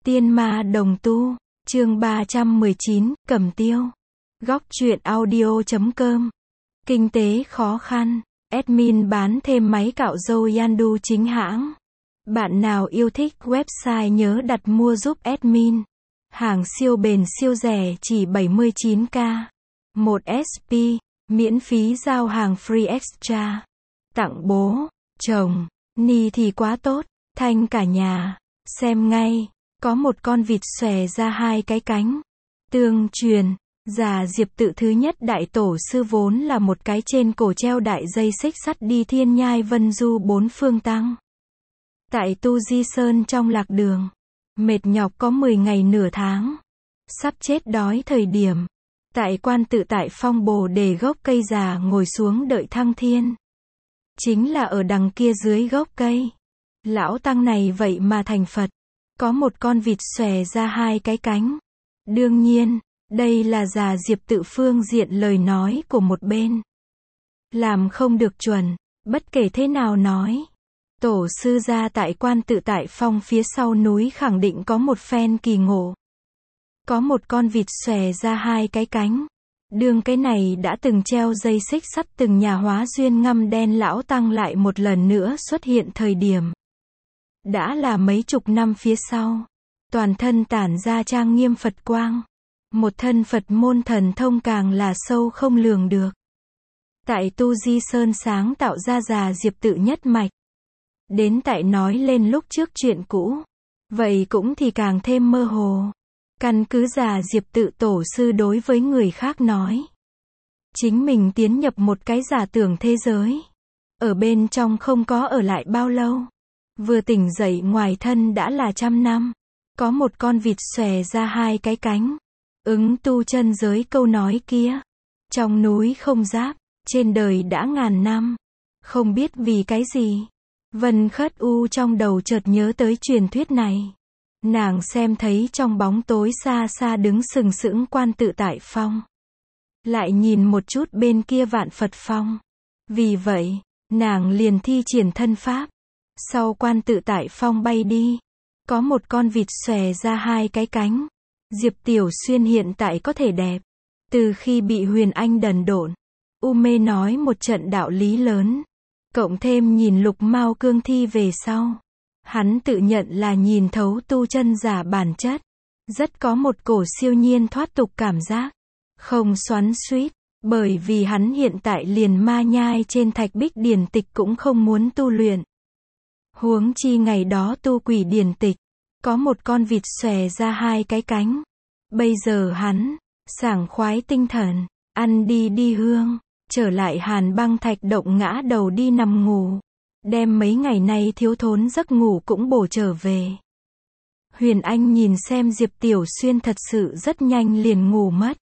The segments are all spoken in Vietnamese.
Tiên ma đồng tu, chương 319, Cẩm Tiêu. Góc truyện audio.com. Kinh tế khó khăn, admin bán thêm máy cạo râu Yandu chính hãng. Bạn nào yêu thích website nhớ đặt mua giúp admin. Hàng siêu bền siêu rẻ chỉ 79k. 1 SP, miễn phí giao hàng free extra. Tặng bố, chồng, ni thì quá tốt, thanh cả nhà. Xem ngay, có một con vịt xòe ra hai cái cánh. Tương truyền, già Diệp Tự thứ nhất đại tổ sư vốn là một cái trên cổ treo đại dây xích sắt đi thiên nhai vân du bốn phương tăng. Tại Tu Di Sơn trong lạc đường, mệt nhọc có 10 ngày nửa tháng. Sắp chết đói thời điểm, tại Quan Tự tại Phong Bồ Đề gốc cây già ngồi xuống đợi thăng thiên. Chính là ở đằng kia dưới gốc cây. Lão tăng này vậy mà thành Phật. Có một con vịt xòe ra hai cái cánh. Đương nhiên, đây là già Diệp Tự phương diện lời nói của một bên. Làm không được chuẩn, bất kể thế nào nói. Tổ sư gia tại Quan Tự tại Phong phía sau núi khẳng định có một phen kỳ ngộ. Có một con vịt xòe ra hai cái cánh. Đương cái này đã từng treo dây xích sắt từng nhà hóa duyên ngăm đen lão tăng lại một lần nữa xuất hiện thời điểm. Đã là mấy chục năm phía sau. Toàn thân tản ra trang nghiêm Phật quang. Một thân Phật môn thần thông càng là sâu không lường được. Tại Tu Di Sơn sáng tạo ra già Diệp Tự nhất mạch. Đến tại nói lên lúc trước chuyện cũ. Vậy cũng thì càng thêm mơ hồ. Căn cứ già Diệp Tự tổ sư đối với người khác nói. Chính mình tiến nhập một cái giả tưởng thế giới. Ở bên trong không có ở lại bao lâu. Vừa tỉnh dậy ngoài thân đã là 100 năm. Có một con vịt xòe ra hai cái cánh. Ứng tu chân giới câu nói kia. Trong núi không giáp, trên đời đã ngàn năm. Không biết vì cái gì. Vân Khất U trong đầu chợt nhớ tới truyền thuyết này. Nàng xem thấy trong bóng tối xa xa đứng sừng sững Quan Tự tại Phong. Lại nhìn một chút bên kia Vạn Phật Phong. Vì vậy, nàng liền thi triển thân pháp. Sau Quan Tự tại Phong bay đi. Có một con vịt xòe ra hai cái cánh. Diệp Tiểu Xuyên hiện tại có thể đẹp. Từ khi bị Huyền Anh đần độn, u mê nói một trận đạo lý lớn. Cộng thêm nhìn Lục Mao cương thi về sau. Hắn tự nhận là nhìn thấu tu chân giả bản chất. Rất có một cổ siêu nhiên thoát tục cảm giác. Không xoắn xuýt. Bởi vì hắn hiện tại liền ma nhai trên thạch bích điển tịch cũng không muốn tu luyện. Huống chi ngày đó tu quỷ điển tịch. Có một con vịt xòe ra hai cái cánh. Bây giờ hắn, sảng khoái tinh thần, ăn đi đi hương. Trở lại Hàn Băng Thạch động ngã đầu đi nằm ngủ. Đem mấy ngày nay thiếu thốn giấc ngủ cũng bổ trở về. Huyền Anh nhìn xem Diệp Tiểu Xuyên thật sự rất nhanh liền ngủ mất.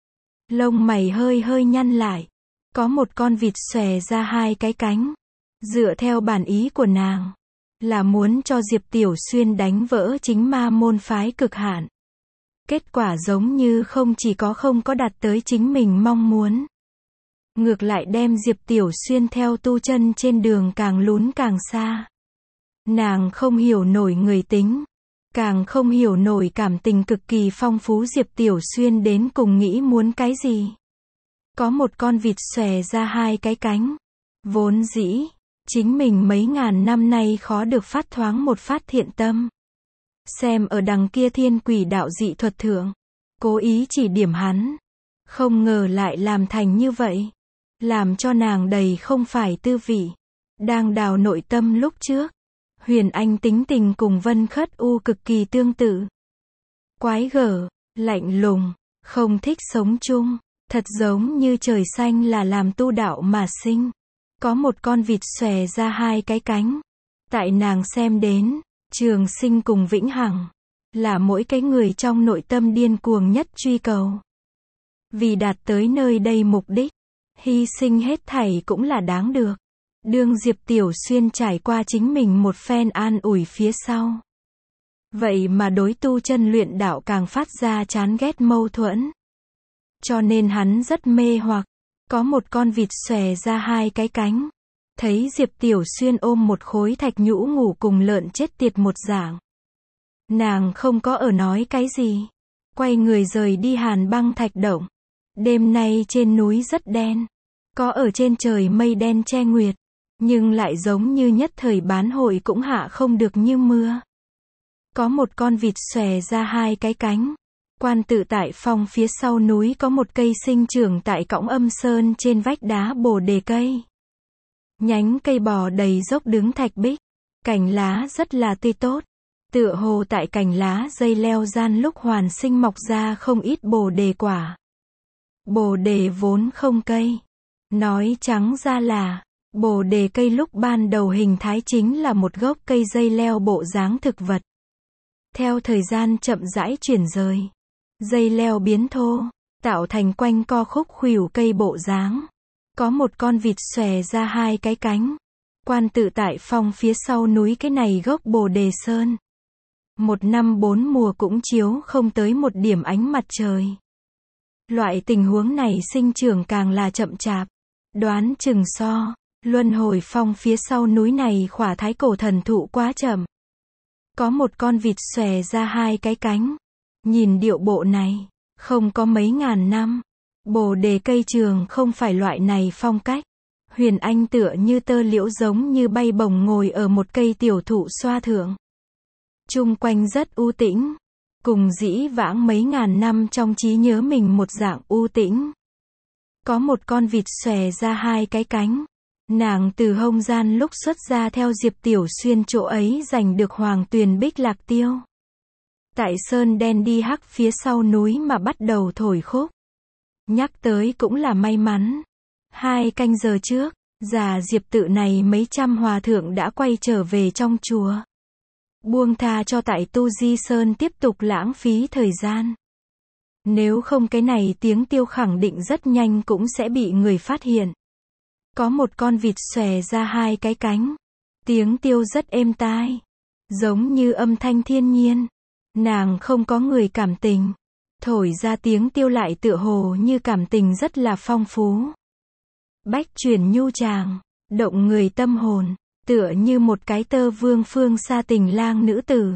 Lông mày hơi hơi nhăn lại. Có một con vịt xòe ra hai cái cánh. Dựa theo bản ý của nàng. Là muốn cho Diệp Tiểu Xuyên đánh vỡ chính ma môn phái cực hạn. Kết quả giống như không có đạt tới chính mình mong muốn. Ngược lại đem Diệp Tiểu Xuyên theo tu chân trên đường càng lún càng xa. Nàng không hiểu nổi người tính. Càng không hiểu nổi cảm tình cực kỳ phong phú Diệp Tiểu Xuyên đến cùng nghĩ muốn cái gì. Có một con vịt xòe ra hai cái cánh. Vốn dĩ, chính mình mấy ngàn năm nay khó được phát thoáng một phát thiện tâm. Xem ở đằng kia Thiên Quỷ đạo dị thuật thượng. Cố ý chỉ điểm hắn. Không ngờ lại làm thành như vậy. Làm cho nàng đầy không phải tư vị. Đang đào nội tâm lúc trước. Huyền Anh tính tình cùng Vân Khất U cực kỳ tương tự. Quái gở, lạnh lùng, không thích sống chung. Thật giống như trời xanh là làm tu đạo mà sinh. Có một con vịt xòe ra hai cái cánh. Tại nàng xem đến, trường sinh cùng vĩnh hằng. Là mỗi cái người trong nội tâm điên cuồng nhất truy cầu. Vì đạt tới nơi đây mục đích. Hy sinh hết thảy cũng là đáng được. Đương Diệp Tiểu Xuyên trải qua chính mình một phen an ủi phía sau. Vậy mà đối tu chân luyện đạo càng phát ra chán ghét mâu thuẫn. Cho nên hắn rất mê hoặc. Có một con vịt xòe ra hai cái cánh. Thấy Diệp Tiểu Xuyên ôm một khối thạch nhũ ngủ cùng lợn chết tiệt một dạng. Nàng không có ở nói cái gì. Quay người rời đi Hàn Băng Thạch Động. Đêm nay trên núi rất đen. Có ở trên trời mây đen che nguyệt. Nhưng lại giống như nhất thời bán hội cũng hạ không được như mưa. Có một con vịt xòe ra hai cái cánh. Quan tự tại phong phía sau núi có một cây sinh trưởng tại cõng Âm Sơn trên vách đá bồ đề cây. Nhánh cây bò đầy dốc đứng thạch bích. Cành lá rất là tươi tốt. Tựa hồ tại cành lá dây leo gian lúc hoàn sinh mọc ra không ít bồ đề quả. Bồ đề vốn không cây. Nói trắng ra là, bồ đề cây lúc ban đầu hình thái chính là một gốc cây dây leo bộ dáng thực vật. Theo thời gian chậm rãi chuyển rời, dây leo biến thô, tạo thành quanh co khúc khuỷu cây bộ dáng. Có một con vịt xòe ra hai cái cánh. Quan tự tại phong phía sau núi cái này gốc bồ đề sơn. Một năm bốn mùa cũng chiếu không tới một điểm ánh mặt trời. Loại tình huống này sinh trưởng càng là chậm chạp. Đoán chừng so, luân hồi phong phía sau núi này khỏa thái cổ thần thụ quá chậm. Có một con vịt xòe ra hai cái cánh. Nhìn điệu bộ này, không có mấy ngàn năm. Bồ đề cây trường không phải loại này phong cách. Huyền Anh tựa như tơ liễu giống như bay bổng ngồi ở một cây tiểu thụ xoa thượng. Chung quanh rất u tĩnh. Cùng dĩ vãng mấy ngàn năm trong trí nhớ mình một dạng u tĩnh. Có một con vịt xòe ra hai cái cánh. Nàng từ hông gian lúc xuất ra theo Diệp Tiểu Xuyên chỗ ấy giành được Hoàng Tuyền Bích Lạc Tiêu. Tại sơn đen đi hắc phía sau núi mà bắt đầu thổi khúc. Nhắc tới cũng là may mắn. 2 canh giờ trước, già Diệp tự này mấy trăm hòa thượng đã quay trở về trong chùa. Buông tha cho tại Tu Di Sơn tiếp tục lãng phí thời gian. Nếu không cái này tiếng tiêu khẳng định rất nhanh cũng sẽ bị người phát hiện. Có một con vịt xòe ra hai cái cánh. Tiếng tiêu rất êm tai. Giống như âm thanh thiên nhiên. Nàng không có người cảm tình. Thổi ra tiếng tiêu lại tựa hồ như cảm tình rất là phong phú. Bách chuyển nhu tràng, động người tâm hồn, tựa như một cái tơ vương phương xa tình lang nữ tử.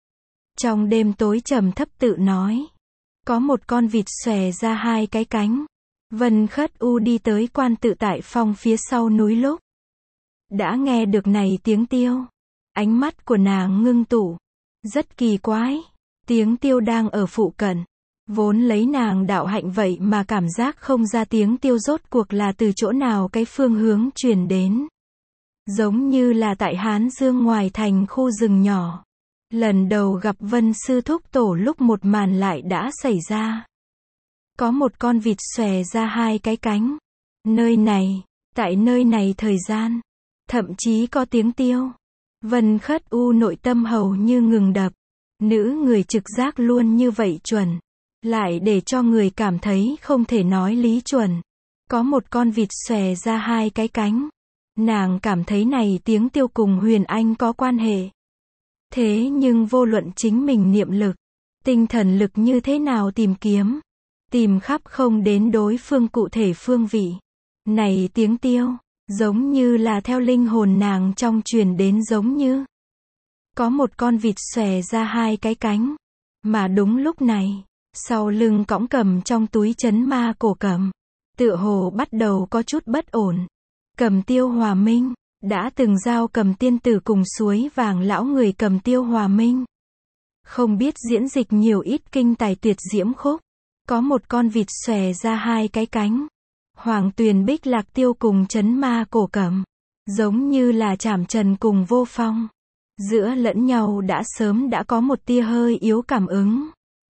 Trong đêm tối trầm thấp tự nói. Có một con vịt xòe ra hai cái cánh. Vân Khất U đi tới quan tự tại phong phía sau núi lúc. Đã nghe được này tiếng tiêu. Ánh mắt của nàng ngưng tụ. Rất kỳ quái. Tiếng tiêu đang ở phụ cận. Vốn lấy nàng đạo hạnh vậy mà cảm giác không ra tiếng tiêu rốt cuộc là từ chỗ nào cái phương hướng truyền đến. Giống như là tại Hán Dương ngoài thành khu rừng nhỏ. Lần đầu gặp Vân Sư Thúc Tổ lúc một màn lại đã xảy ra. Có một con vịt xòe ra hai cái cánh. Nơi này, tại nơi này thời gian, thậm chí có tiếng tiêu. Vân Khất U nội tâm hầu như ngừng đập. Nữ người trực giác luôn như vậy chuẩn. Lại để cho người cảm thấy không thể nói lý chuẩn. Có một con vịt xòe ra hai cái cánh. Nàng cảm thấy này tiếng tiêu cùng Huyền Anh có quan hệ. Thế nhưng vô luận chính mình niệm lực, tinh thần lực như thế nào tìm kiếm, tìm khắp không đến đối phương cụ thể phương vị. Này tiếng tiêu, giống như là theo linh hồn nàng trong truyền đến giống như. Có một con vịt xòe ra hai cái cánh. Mà đúng lúc này, sau lưng cõng cầm trong túi trấn ma cổ cầm. Tựa hồ bắt đầu có chút bất ổn. Cầm Tiêu Hòa Minh. Đã từng giao Cầm tiên tử cùng suối vàng lão người Cầm Tiêu Hòa Minh. Không biết diễn dịch nhiều ít kinh tài tuyệt diễm khúc. Có một con vịt xòe ra hai cái cánh. Hoàng Tuyền Bích Lạc Tiêu cùng trấn ma cổ cầm. Giống như là Trảm Trần cùng Vô Phong. Giữa lẫn nhau đã sớm đã có một tia hơi yếu cảm ứng.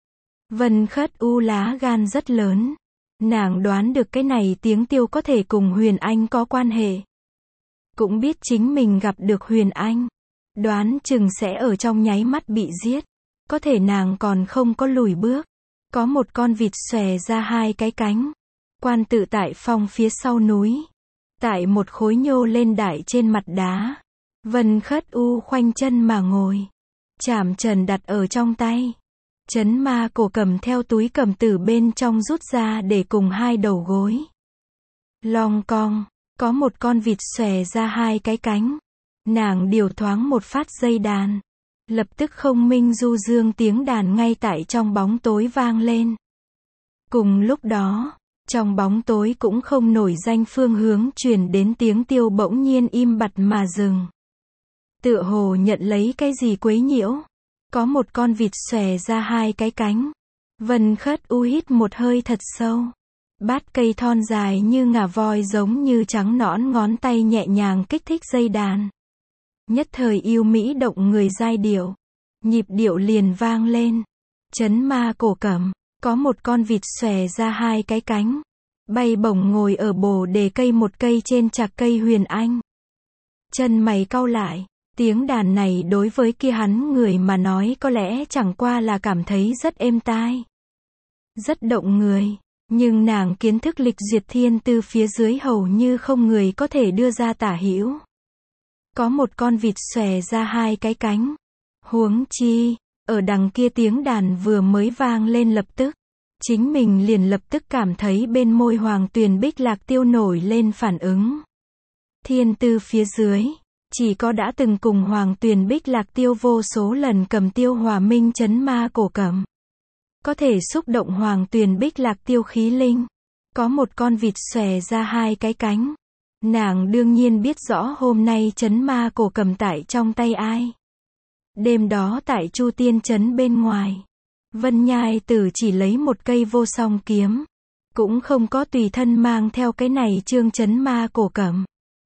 Vân Khất U lá gan rất lớn. Nàng đoán được cái này tiếng tiêu có thể cùng Huyền Anh có quan hệ. Cũng biết chính mình gặp được Huyền Anh. Đoán chừng sẽ ở trong nháy mắt bị giết. Có thể nàng còn không có lùi bước. Có một con vịt xòe ra hai cái cánh. Quan tự tại phong phía sau núi. Tại một khối nhô lên đại trên mặt đá. Vân Khất U khoanh chân mà ngồi. Trảm Trần đặt ở trong tay. Trấn ma cổ cầm theo túi cầm từ bên trong rút ra để cùng hai đầu gối. Long cong, có một con vịt xòe ra hai cái cánh. Nàng điều thoáng một phát dây đàn. Lập tức không minh du dương tiếng đàn ngay tại trong bóng tối vang lên. Cùng lúc đó, trong bóng tối cũng không nổi danh phương hướng truyền đến tiếng tiêu bỗng nhiên im bặt mà dừng. Tựa hồ nhận lấy cái gì quấy nhiễu. Có một con vịt xòe ra hai cái cánh. Vân Khất U hít một hơi thật sâu. Bát cây thon dài như ngà voi giống như trắng nõn ngón tay nhẹ nhàng kích thích dây đàn. Nhất thời yêu mỹ động người giai điệu. Nhịp điệu liền vang lên. Trấn ma cổ cẩm. Có một con vịt xòe ra hai cái cánh. Bay bổng ngồi ở bồ đề cây một cây trên trạc cây huyền anh. Chân mày cau lại. Tiếng đàn này đối với kia hắn người mà nói có lẽ chẳng qua là cảm thấy rất êm tai. Rất động người. Nhưng nàng kiến thức lịch duyệt thiên tư phía dưới hầu như không người có thể đưa ra tả hữu. Có một con vịt xòe ra hai cái cánh. Huống chi, ở đằng kia tiếng đàn vừa mới vang lên lập tức. Chính mình liền lập tức cảm thấy bên môi Hoàng Tuyền Bích Lạc Tiêu nổi lên phản ứng. Thiên tư phía dưới, chỉ có đã từng cùng Hoàng Tuyền Bích Lạc Tiêu vô số lần cầm tiêu hòa minh trấn ma cổ cẩm. Có thể xúc động Hoàng Tuyền Bích Lạc Tiêu khí linh. Có một con vịt xòe ra hai cái cánh. Nàng đương nhiên biết rõ hôm nay trấn ma cổ cẩm tại trong tay ai. Đêm đó tại Chu Tiên trấn bên ngoài. Vân Nhai Tử chỉ lấy một cây vô song kiếm. Cũng không có tùy thân mang theo cái này chương trấn ma cổ cẩm.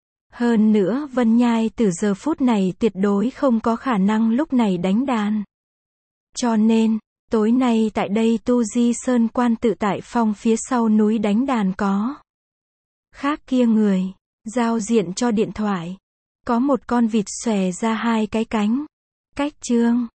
Hơn nữa Vân Nhai Tử giờ phút này tuyệt đối không có khả năng lúc này đánh đàn. Cho nên, tối nay tại đây Tu Di Sơn quan tự tại phong phía sau núi đánh đàn có. Khác kia người, giao diện cho điện thoại. Có một con vịt xòe ra hai cái cánh. Cách chương.